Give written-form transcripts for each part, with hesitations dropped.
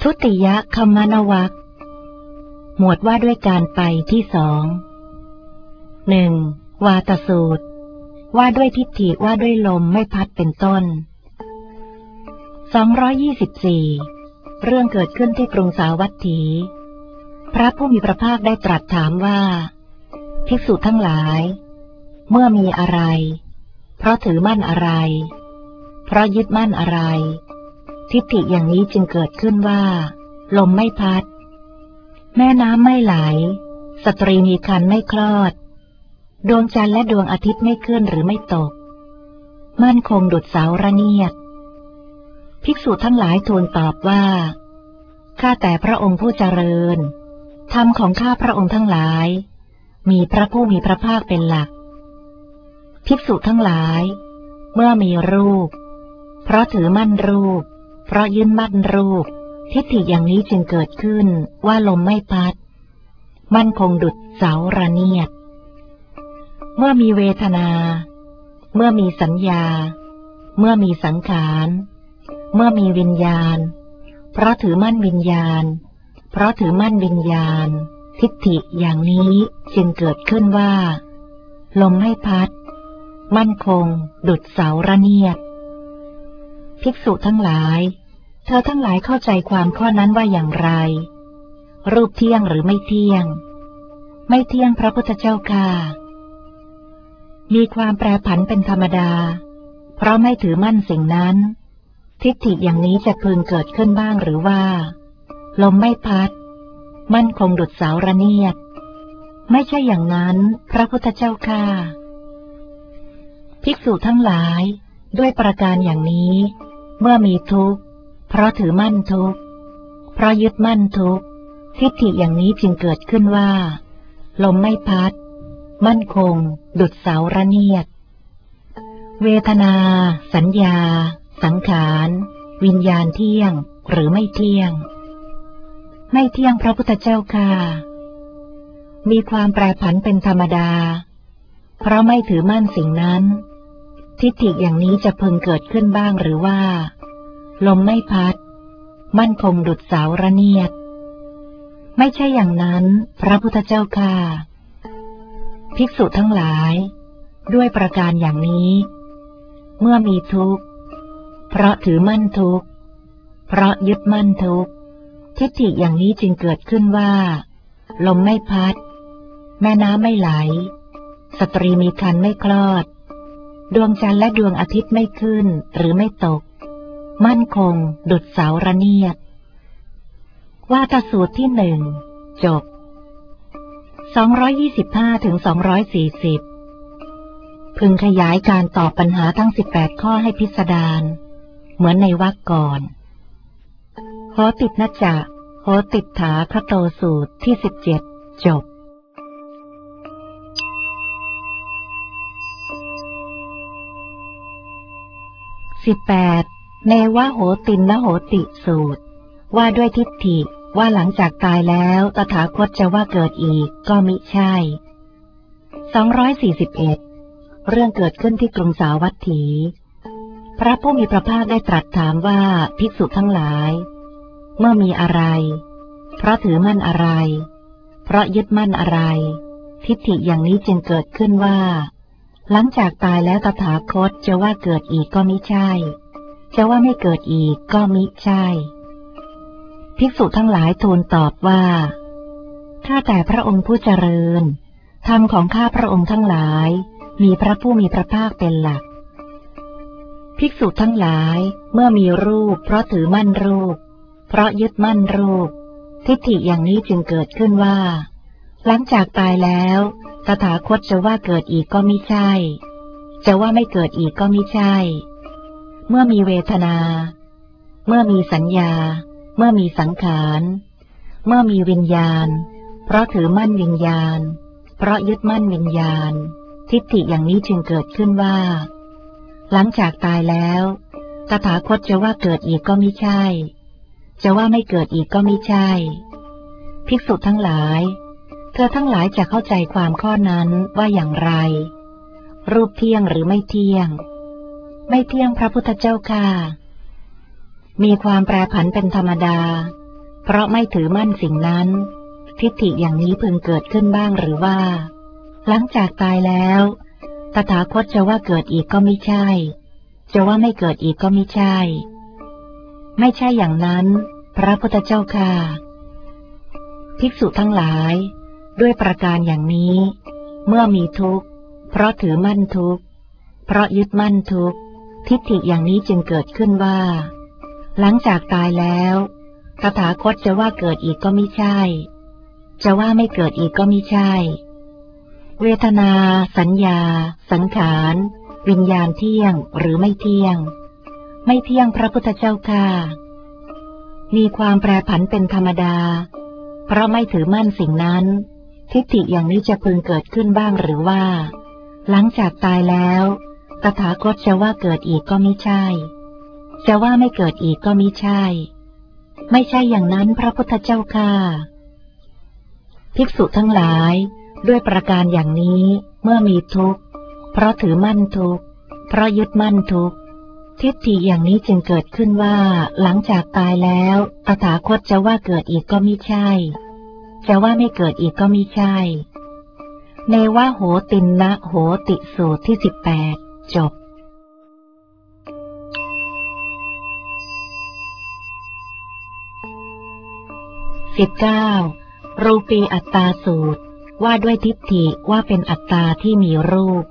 ทุติยคัมมนวรรคหมวดว่าด้วยการไปที่สอง1. วาตสูตรว่าด้วยทิฏฐิว่าด้วยลมไม่พัดเป็นต้น224เรื่องเกิดขึ้นที่กรุงสาวัตถีพระผู้มีพระภาคได้ตรัสถามว่าภิกษุทั้งหลายเมื่อมีอะไรเพราะถือมั่นอะไรเพราะยึดมั่นอะไรทิฏฐิอย่างนี้จึงเกิดขึ้นว่าลมไม่พัดแม่น้ำไม่ไหลสตรีมีครรภ์ไม่คลอดดวงจันทร์และดวงอาทิตย์ไม่ขึ้นหรือไม่ตกมั่นคงดุจเสาระเนียดภิกษุทั้งหลายทูลตอบว่าข้าแต่พระองค์ผู้เจริญธรรมของข้าพระองค์ทั้งหลายมีพระผู้มีพระภาคเป็นหลักภิกษุทั้งหลายเมื่อมีรูปเพราะถือมั่นรูปเพราะยึดมั่นรูปทิฏฐิอย่างนี้จึงเกิดขึ้นว่าลมไม่พัดมั่นคงดุจเสาระเนียดเมื่อมีเวทนาเมื่อมีสัญญาเมื่อมีสังขารเมื่อมีวิญญาณเพราะถือมั่นวิญญาณเพราะถือมั่นวิญญาณทิฏฐิอย่างนี้จึงเกิดขึ้นว่าลมไม่พัดมั่นคงดุจเสาระเนียดภิกษุทั้งหลายเธอทั้งหลายเข้าใจความข้อนั้นว่าอย่างไรรูปเที่ยงหรือไม่เที่ยงไม่เที่ยงพระพุทธเจ้าค่ะมีความแปรผันเป็นธรรมดาเพราะไม่ถือมั่นสิ่งนั้นทิฏฐิอย่างนี้จะพึงเกิดขึ้นบ้างหรือว่าลมไม่พัดมั่นคงดุจเสาระเนียดไม่ใช่อย่างนั้นพระพุทธเจ้าค่ะภิกษุทั้งหลายด้วยประการอย่างนี้เมื่อมีทุกข์เพราะถือมั่นทุกข์เพราะยึดมั่นทุกข์ทิฏฐิอย่างนี้จึงเกิดขึ้นว่าลมไม่พัดมั่นคงดุจเสาระเนียดเวทนาสัญญาสังขารวิญญาณเที่ยงหรือไม่เที่ยงไม่เที่ยงพระพุทธเจ้าค่ะมีความแปรผันเป็นธรรมดาเพราะไม่ถือมั่นสิ่งนั้นทิฏฐิอย่างนี้จะพึงเกิดขึ้นบ้างหรือว่าลมไม่พัดมั่นคงดุจเสาระเนียดไม่ใช่อย่างนั้นพระพุทธเจ้าค่ะภิกษุทั้งหลายด้วยประการอย่างนี้เมื่อมีทุกข์เพราะถือมั่นทุกข์เพราะยึดมั่นทุกข์ทิฏฐิอย่างนี้จึงเกิดขึ้นว่าลมไม่พัดแม่น้ำไม่ไหลสตรีมีครรภ์ไม่คลอดดวงจันทร์และดวงอาทิตย์ไม่ขึ้นหรือไม่ตกมั่นคงดุจเสาระเนียดวาทสูตรที่1จบ225ถึง240พึงขยายการตอบปัญหาทั้ง18ข้อให้พิสดารเหมือนในวรรคก่อนโหติณจะโหติฏฐาคโตสูตรที่17จบ18เนวโหตินโหติสูตรว่าด้วยทิฏฐิว่าหลังจากตายแล้วตถาคตจะว่าเกิดอีกก็มิใช่241เรื่องเกิดขึ้นที่กรุงสาวัตถีพระผู้มีพระภาคได้ตรัสถามว่าภิกษุทั้งหลายเมื่อมีอะไรเพราะถือมั่นอะไรเพราะยึดมั่นอะไรทิฏฐิอย่างนี้จึงเกิดขึ้นว่าหลังจากตายแล้วตถาคตจะว่าเกิดอีกก็มิใช่จะว่าไม่เกิดอีกก็มิใช่ภิกษุทั้งหลายทูลตอบว่าข้าแต่พระองค์ผู้เจริญธรรมของข้าพระองค์ทั้งหลายมีพระผู้มีพระภาคเป็นหลักภิกษุทั้งหลายเมื่อมีรูปเพราะถือมั่นรูปเพราะยึดมั่นรูปทิฏฐิอย่างนี้จึงเกิดขึ้นว่าหลังจากตายแล้วตถาคตจะว่าเกิดอีกก็มิใช่จะว่าไม่เกิดอีกก็มิใช่เมื่อมีเวทนาเมื่อมีสัญญาเมื่อมีสังขารเมื่อมีวิญญาณเพราะถือมั่นวิญญาณเพราะยึดมั่นวิญญาณทิฏฐิอย่างนี้จึงเกิดขึ้นว่าหลังจากตายแล้วตถาคตจะว่าเกิดอีกก็มิใช่จะว่าไม่เกิดอีกก็มิใช่ภิกษุทั้งหลายเธอทั้งหลายจะเข้าใจความข้อนั้นว่าอย่างไรรูปเที่ยงหรือไม่เที่ยงไม่เที่ยงพระพุทธเจ้าค่ะมีความแปรผันเป็นธรรมดาเพราะไม่ถือมั่นสิ่งนั้นทิฏฐิอย่างนี้พึงเกิดขึ้นบ้างหรือว่าหลังจากตายแล้วตถาคตจะว่าเกิดอีกก็ไม่ใช่จะว่าไม่เกิดอีกก็ไม่ใช่ไม่ใช่อย่างนั้นพระพุทธเจ้าค่ะภิกษุทั้งหลายด้วยประการอย่างนี้เมื่อมีทุกข์เพราะถือมั่นทุกข์เพราะยึดมั่นทุกข์ทิฏฐิอย่างนี้จึงเกิดขึ้นว่าหลังจากตายแล้วตถาคตจะว่าเกิดอีกก็ไม่ใช่จะว่าไม่เกิดอีกก็ไม่ใช่เวทนาสัญญาสังขารวิญญาณเที่ยงหรือไม่เที่ยงไม่เที่ยงพระพุทธเจ้าค่ะมีความแปรผันเป็นธรรมดาเพราะไม่ถือมั่นสิ่งนั้นทิฏฐิอย่างนี้จะพึงเกิดขึ้นบ้างหรือว่าหลังจากตายแล้วตถาคตจะว่าเกิดอีกก็ไม่ใช่จะว่าไม่เกิดอีกก็มิใช่ไม่ใช่อย่างนั้นพระพุทธเจ้าค่ะภิกษุทั้งหลายด้วยประการอย่างนี้เมื่อมีทุกข์เพราะถือมั่นทุกข์เพราะยึดมั่นทุกข์ทิฏฐิอย่างนี้จึงเกิดขึ้นว่าหลังจากตายแล้วตถาคตจะว่าเกิดอีกก็มิใช่จะว่าไม่เกิดอีกก็มิใช่เนวะโหตินนะโหติสูตรที่18จบ19รูปีอัตตาสูตรว่าด้วยทิฏฐิว่าเป็นอัตตาที่มีรูป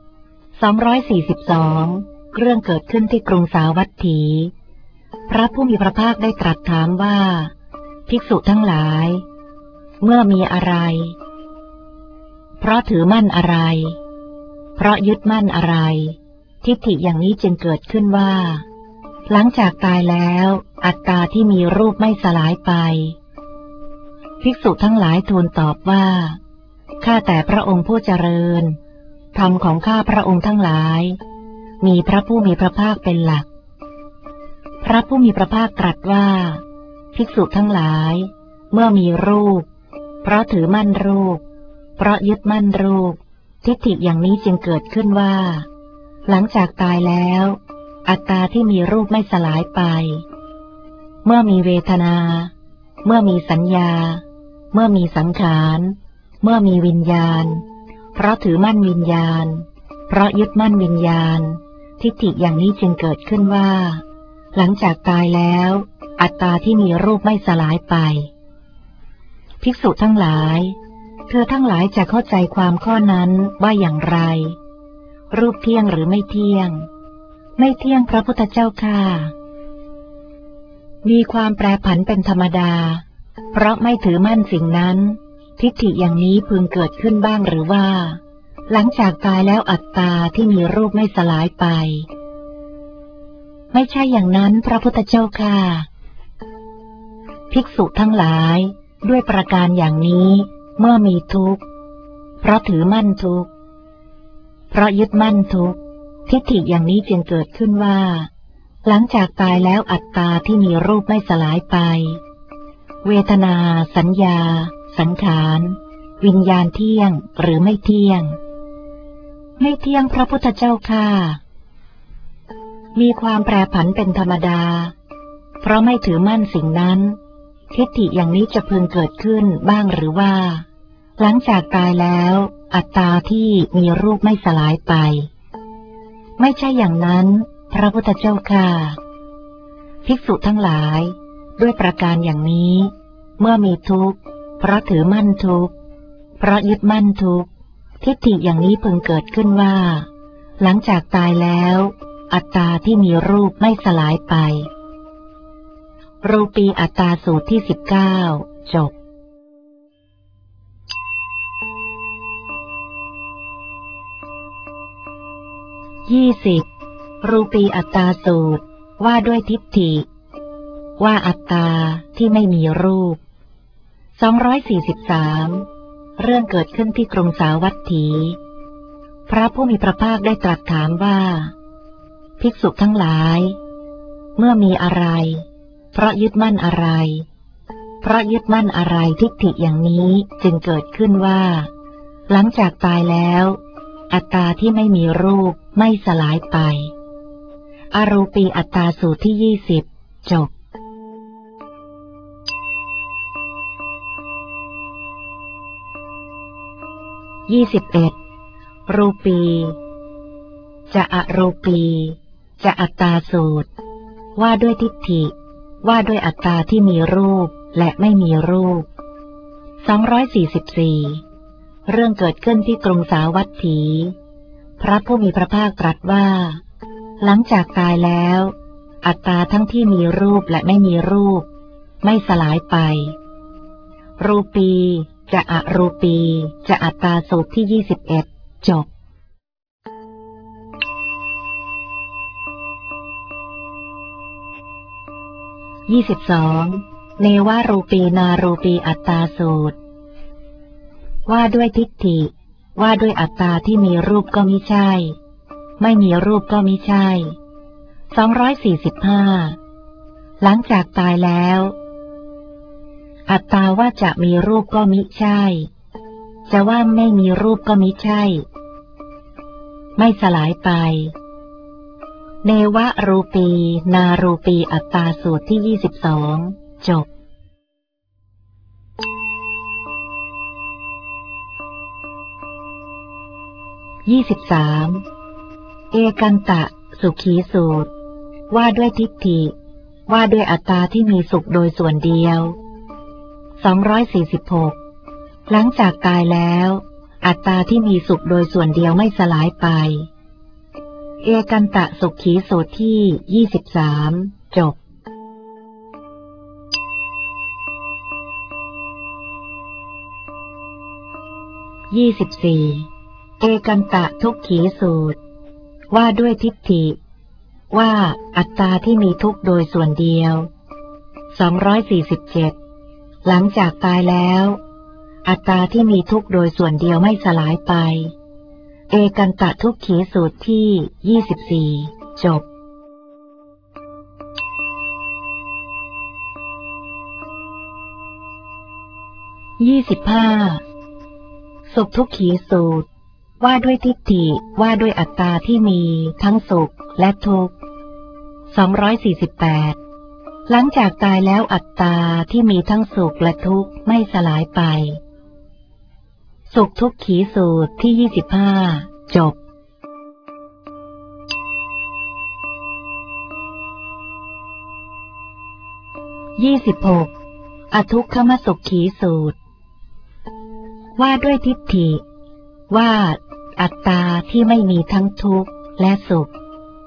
242เรื่องเกิดขึ้นที่กรุงสาวัตถีพระผู้มีพระภาคได้ตรัสถามว่าภิกษุทั้งหลายเมื่อมีอะไรเพราะถือมั่นอะไรเพราะยึดมั่นอะไรทิฏฐิอย่างนี้จึงเกิดขึ้นว่าหลังจากตายแล้วอัตตาที่มีรูปไม่สลายไปภิกษุทั้งหลายทูลตอบว่าข้าแต่พระองค์ผู้เจริญธรรมของข้าพระองค์ทั้งหลายมีพระผู้มีพระภาคเป็นหลักพระผู้มีพระภาคตรัสว่าภิกษุทั้งหลายเมื่อมีรูปเพราะถือมั่นรูปเพราะยึดมั่นรูปทิฏฐิอย่างนี้จึงเกิดขึ้นว่าหลังจากตายแล้วอัตตาที่มีรูปไม่สลายไปเมื่อมีเวทนาเมื่อมีสัญญาเมื่อมีสังขารเมื่อมีวิญญาณเพราะถือมั่นวิญญาณเพราะยึดมั่นวิญญาณทิฏฐิอย่างนี้จึงเกิดขึ้นว่าหลังจากตายแล้วอัตตาที่มีรูปไม่สลายไปภิกษุทั้งหลายเธอทั้งหลายจะเข้าใจความข้อนั้นว่าอย่างไรรูปเที่ยงหรือไม่เที่ยงไม่เที่ยงพระพุทธเจ้าค่ะมีความแปรผันเป็นธรรมดาเพราะไม่ถือมั่นสิ่งนั้นทิฏฐิอย่างนี้พึงเกิดขึ้นบ้างหรือว่าหลังจากตายแล้วอัตตาที่มีรูปไม่สลายไปไม่ใช่อย่างนั้นพระพุทธเจ้าค่ะภิกษุทั้งหลายด้วยประการอย่างนี้เมื่อมีทุกข์เพราะถือมั่นทุกข์เพราะยึดมั่นทุกข์ทิฏฐิอย่างนี้จึงเกิดขึ้นว่าหลังจากตายแล้วอัตตาที่มีรูปไม่สลายไปเวทนาสัญญาสังขารวิญญาณเที่ยงหรือไม่เที่ยงไม่เที่ยงพระพุทธเจ้าค่ะมีความแปรผันเป็นธรรมดาเพราะไม่ถือมั่นสิ่งนั้นทิฏฐิอย่างนี้จะพึงเกิดขึ้นบ้างหรือว่าหลังจากตายแล้วอัตตาที่มีรูปไม่สลายไปไม่ใช่อย่างนั้นพระพุทธเจ้าค่ะภิกษุทั้งหลายด้วยประการอย่างนี้เมื่อมีทุกข์เพราะถือมั่นทุกข์เพราะยึดมั่นทุกข์ทิฏฐิอย่างนี้พึงเกิดขึ้นว่าหลังจากตายแล้วอัตตาที่มีรูปไม่สลายไปรูปีอัตตาสูตรที่19จบ20รูปีอัตตาสูตรว่าด้วยทิฏฐิว่าอัตตาที่ไม่มีรูป243เรื่องเกิดขึ้นที่กรุงสาวัตถีพระผู้มีพระภาคได้ตรัสถามว่าภิกษุทั้งหลายเมื่อมีอะไรเพราะยึดมั่นอะไรเพราะยึดมั่นอะไรทิฏฐิอย่างนี้จึงเกิดขึ้นว่าหลังจากตายแล้วอัตตาที่ไม่มีรูปไม่สลายไปอรูปีอัตตาสูตรที่20จบ 21รูปีจะอรูปีจะอัตตาสูตรว่าด้วยทิฏฐิว่าด้วยอัตตาที่มีรูปและไม่มีรูป244เรื่องเกิดขึ้นที่กรุงสาวัตถีพระผู้มีพระภาคตรัสว่าหลังจากตายแล้วอัตตาทั้งที่มีรูปและไม่มีรูปไม่สลายไปรูปีจะอรูปีจะอัตตาสูตรที่21จบ22เนวรูปีนารูปีอัตตาสูตรว่าด้วยทิฏฐิว่าด้วยอัตตาที่มีรูปก็มิใช่ไม่มีรูปก็มิใช่245หลังจากตายแล้วอัตตาว่าจะมีรูปก็มิใช่จะว่าไม่มีรูปก็มิใช่ไม่สลายไปเนวรูปีนารูปีอัตตาสูตรที่22จบ23เอกันตะสุขีสูตรว่าด้วยทิฏฐิว่าด้วยอัตตาที่มีสุขโดยส่วนเดียว246หลังจากตายแล้วอัตตาที่มีสุขโดยส่วนเดียวไม่สลายไปเอกันตะสุขีสูตรที่23จบ24เอกันตะทุกขีสูตรว่าด้วยทิฏฐิว่าอัตตาที่มีทุกข์โดยส่วนเดียว247หลังจากตายแล้วอัตตาที่มีทุกข์โดยส่วนเดียวไม่สลายไปเอกันตะทุกขีสูตรที่24จบ25สุขทุกขีสูตรว่าด้วยทิฏฐิว่าด้วยอัตตาที่มีทั้งสุขและทุกข์248หลังจากตายแล้วอัตตาที่มีทั้งสุขและทุกข์ไม่สลายไปสุขทุกขีสูตรที่25จบ26อทุกขมสุขขีสูตรว่าด้วยทิฏฐิว่าอัตตาที่ไม่มีทั้งทุกข์และสุข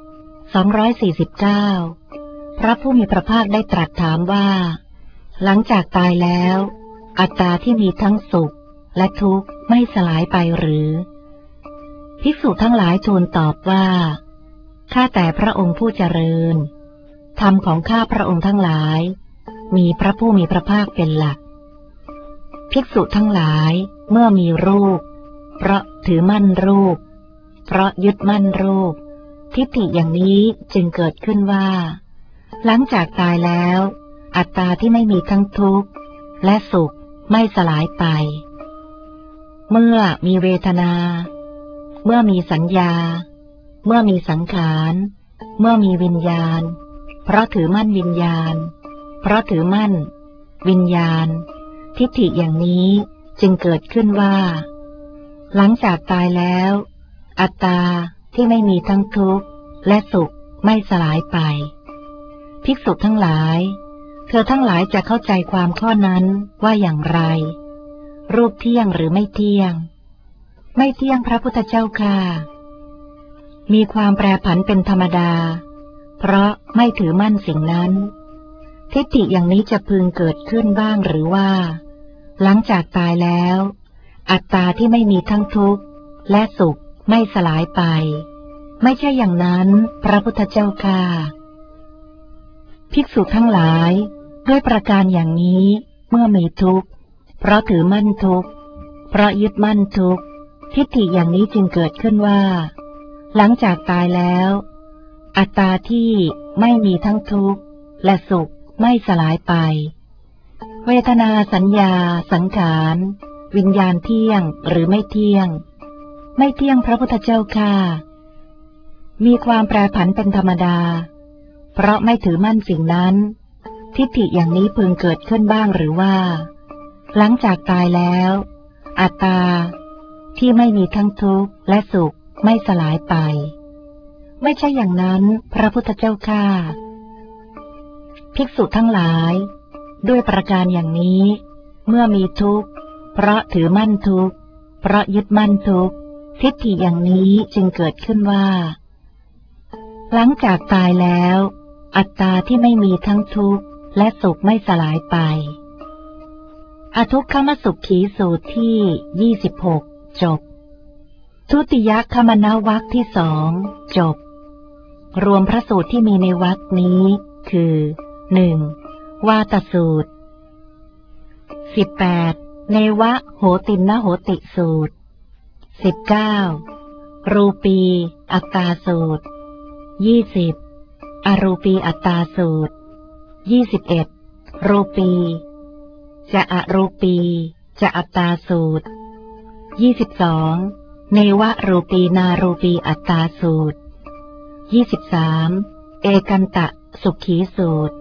249พระผู้มีพระภาคได้ตรัสถามว่าหลังจากตายแล้วอัตตาที่มีทั้งสุขและทุกข์ไม่สลายไปหรือภิกษุทั้งหลายทูลตอบว่าข้าแต่พระองค์ผู้เจริญธรรมของข้าพระองค์ทั้งหลายมีพระผู้มีพระภาคเป็นหลักภิกษุทั้งหลายเมื่อมีรูปเพราะถือมั่นรูปเพราะยึดมั่นรูปทิฏฐิอย่างนี้จึงเกิดขึ้นว่าหลังจากตายแล้วอัตตาที่ไม่มีทั้งทุกข์และสุขไม่สลายไปเมื่อมีเวทนาเมื่อมีสัญญาเมื่อมีสังขารเมื่อมีวิญญาณเพราะถือมั่นวิญญาณเพราะถือมั่นวิญญาณทิฏฐิอย่างนี้จึงเกิดขึ้นว่าหลังจากตายแล้วอัตตาที่ไม่มีทั้งทุกข์และสุขไม่สลายไปภิกษุทั้งหลายเธอทั้งหลายจะเข้าใจความข้อนั้นว่าอย่างไรรูปเที่ยงหรือไม่เที่ยงไม่เที่ยงพระพุทธเจ้าค่ะมีความแปรผันเป็นธรรมดาเพราะไม่ถือมั่นสิ่งนั้นทิฏฐิอย่างนี้จะพึงเกิดขึ้นบ้างหรือว่าหลังจากตายแล้วอัตตาที่ไม่มีทั้งทุกข์และสุขไม่สลายไปไม่ใช่อย่างนั้นพระพุทธเจ้าค่ะภิกษุทั้งหลายด้วยประการอย่างนี้เมื่อมีทุกข์เพราะถือมั่นทุกข์เพราะยึดมั่นทุกข์ทิฏฐิอย่างนี้จึงเกิดขึ้นว่าหลังจากตายแล้วอัตตาที่ไม่มีทั้งทุกข์และสุขไม่สลายไปเวทนาสัญญาสังขารวิญญาณเที่ยงหรือไม่เที่ยงไม่เที่ยงพระพุทธเจ้าค่ะมีความแปรผันเป็นธรรมดาเพราะไม่ถือมั่นสิ่งนั้นทิฏฐิอย่างนี้พึงเกิดขึ้นบ้างหรือว่าหลังจากตายแล้วอัตตาที่ไม่มีทั้งทุกข์และสุขไม่สลายไปไม่ใช่อย่างนั้นพระพุทธเจ้าข้าภิกษุทั้งหลายด้วยประการอย่างนี้เมื่อมีทุกข์เพราะถือมั่นทุกข์เพราะยึดมั่นทุกข์ทิฏฐิอย่างนี้จึงเกิดขึ้นว่าหลังจากตายแล้วอัตตาที่ไม่มีทั้งทุกข์และสุขไม่สลายไปอทุกขมสุขีสูตรที่26จบทุติยคมนวรรคที่2จบรวมพระสูตรที่มีในวรรคนี้คือ 1. วาตสูตร 18. เนวะโหตินนโหติสูตร 19. รูปีอัตตาสูตร 20. อรูปีอัตตาสูตร 21. รูปีจะอรูปีจะอัตตาสูตร 22. เนวะรูปีนารูปีอัตตาสูตร 23. เอกันตะสุขีสูตร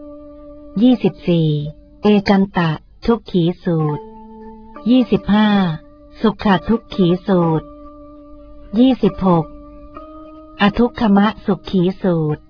24. เอกันตะทุกขีสูตร 25. สุขทุกขีสูตร 26. อทุกขมสุขีสูตร